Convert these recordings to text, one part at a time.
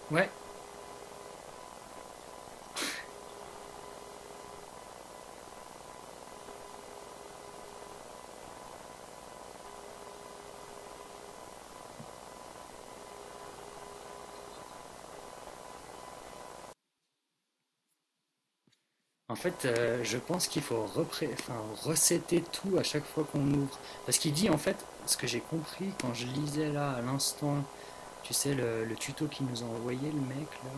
Ouais. En fait, je pense qu'il faut resetter tout à chaque fois qu'on ouvre. Parce qu'il dit, en fait, ce que j'ai compris quand je lisais là à l'instant, tu sais, le tuto qu'il nous a envoyé, le mec là.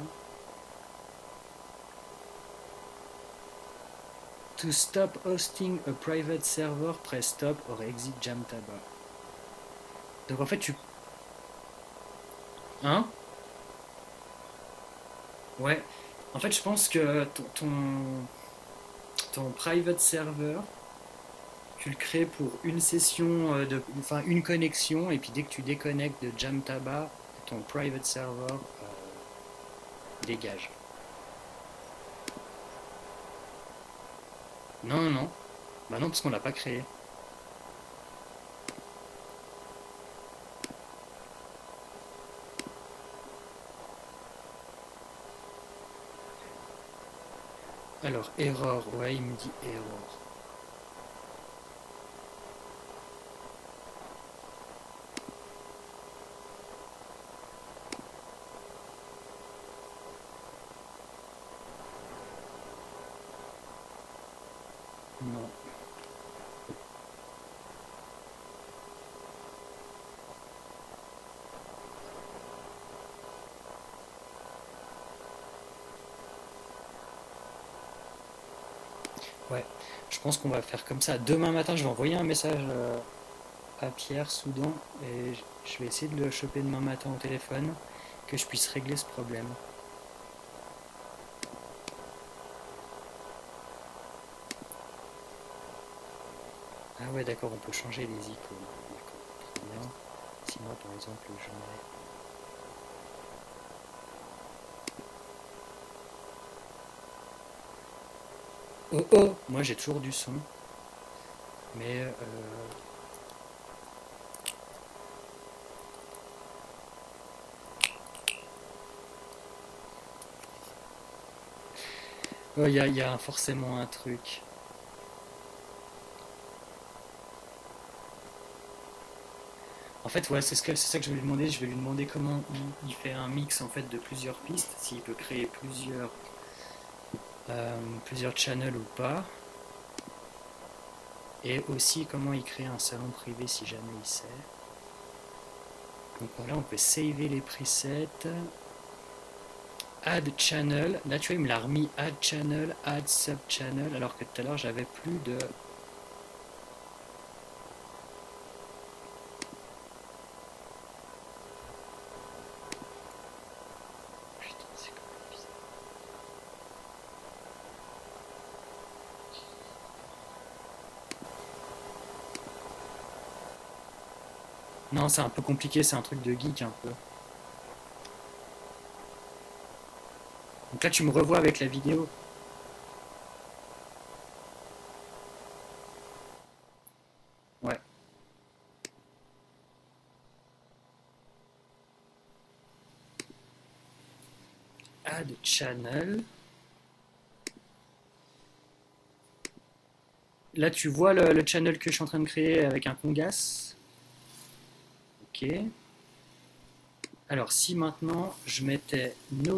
To stop hosting a private server, press stop or exit Jamtaba. Donc en fait, tu. Hein? Ouais. En fait, je pense que ton private server, tu le crées pour une session enfin une connexion, et puis dès que tu déconnectes de Jamtaba, ton private server dégage. Non, non, non. Bah non, parce qu'on l'a pas créé. Alors, error, ouais, il me dit error. Non. Ouais, je pense qu'on va faire comme ça. Demain matin, je vais envoyer un message à Pierre Soudan et je vais essayer de le choper demain matin au téléphone, que je puisse régler ce problème. Ah ouais, d'accord, on peut changer les icônes. D'accord, très bien. Si moi, par exemple, je mets. Oh oh, moi j'ai toujours du son, mais oh, il y a forcément un truc. En fait, ouais, c'est ça que je vais lui demander. Je vais lui demander comment il fait un mix en fait de plusieurs pistes, s'il peut créer plusieurs channels ou pas, et aussi comment il crée un salon privé si jamais il sait. Donc là, on peut saver les presets, add channel. Là, tu vois, il me l'a remis add channel, add sub channel, alors que tout à l'heure, j'avais plus de. Putain, c'est quand même bizarre. Non, c'est un peu compliqué, c'est un truc de geek un peu. Donc là, tu me revois avec la vidéo. Ouais. Add channel. Là, tu vois le channel que je suis en train de créer avec un congas. Ok. Alors, si maintenant je mettais no.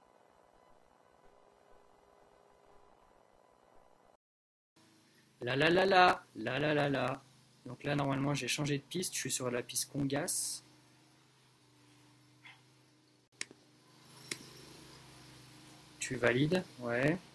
La la la la, la la la la. Donc là, normalement, j'ai changé de piste. Je suis sur la piste congas. Tu valides? Ouais.